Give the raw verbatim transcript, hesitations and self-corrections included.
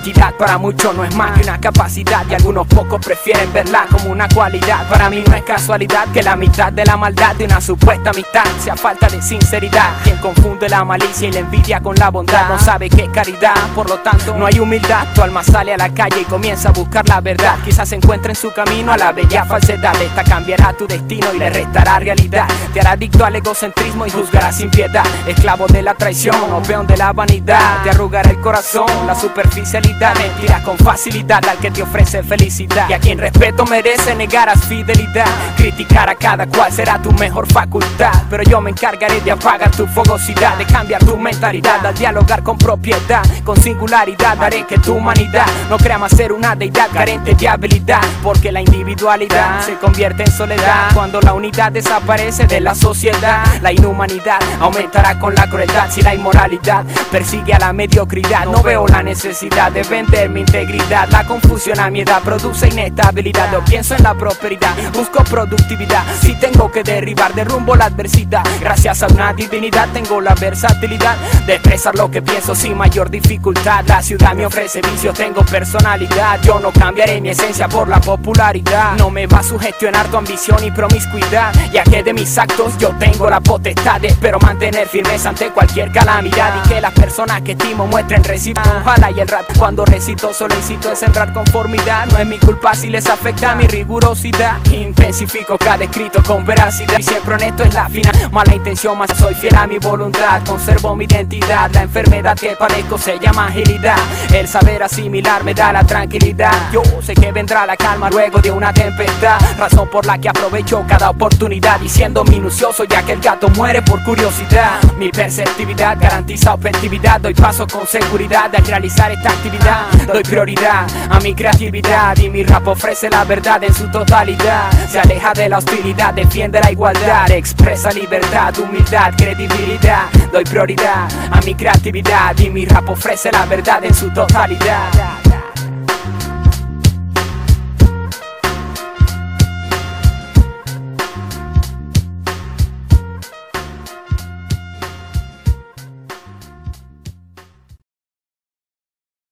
cantidad para muchos no es más que una capacidad, y algunos pocos prefieren verla como una cualidad. Para mí no es casualidad que la mitad de la maldad de una supuesta amistad sea falta de sinceridad. Quien confunde la malicia y la envidia con la bondad no sabe qué es caridad, por lo tanto no hay humildad. Tu alma sale a la calle y comienza a buscar la verdad. Quizás encuentre en su camino a la bella falsedad. Esta cambiará tu destino y le restará realidad. Te hará adicto al egocentrismo y juzgará sin piedad. Esclavo de la traición o peón de la vanidad. Te arrugará el corazón, la superficialidad. Mentirás con facilidad al que te ofrece felicidad. Y a quien respeto merece negarás fidelidad. Criticar a cada cual será tu mejor facultad, pero yo me encargaré de apagar tu fogosidad, de cambiar tu mentalidad al dialogar con propiedad. Con singularidad haré que tu humanidad no crea más ser una deidad carente de habilidad, porque la individualidad se convierte en soledad cuando la unidad desaparece de la sociedad. La inhumanidad aumentará con la crueldad si la inmoralidad persigue a la mediocridad. No veo la necesidad de vender mi integridad. La confusión a mi edad produce inestabilidad. Yo pienso en la prosperidad, busco productividad. Si tengo que derribar, derrumbo la adversidad. Gracias a una divinidad tengo la versatilidad de expresar lo que pienso sin mayor dificultad. La ciudad me ofrece vicios, tengo personalidad. Yo no cambiaré mi esencia por la popularidad. No me va a sugestionar tu ambición y promiscuidad, ya que de mis actos yo tengo la potestad. Espero mantener firmeza ante cualquier calamidad y que las personas que estimo muestren recíproco. Ojalá y el rap cuando recito solo incito a sembrar conformidad. No es mi culpa si les afecta mi rigurosidad. Intensifico cada escrito con veracidad y siempre honesto es la final. Mala intención más soy fiel a mi voluntad. Conservo mi identidad. La enfermedad que padezco se llama agilidad. El saber asimilar me da la tranquilidad. Yo sé que vendrá la calma luego de una tempestad, razón por la que aprovecho cada oportunidad y siendo minucioso ya que el gato muere por curiosidad. Mi perceptividad garantiza objetividad. Doy paso con seguridad al realizar esta actividad. Doy prioridad a mi creatividad y mi rap ofrece la verdad en su totalidad. Se aleja de la hostilidad, defiende la igualdad, expresa libertad, humildad, credibilidad. Doy prioridad a mi creatividad y mi rap ofrece la verdad en su totalidad.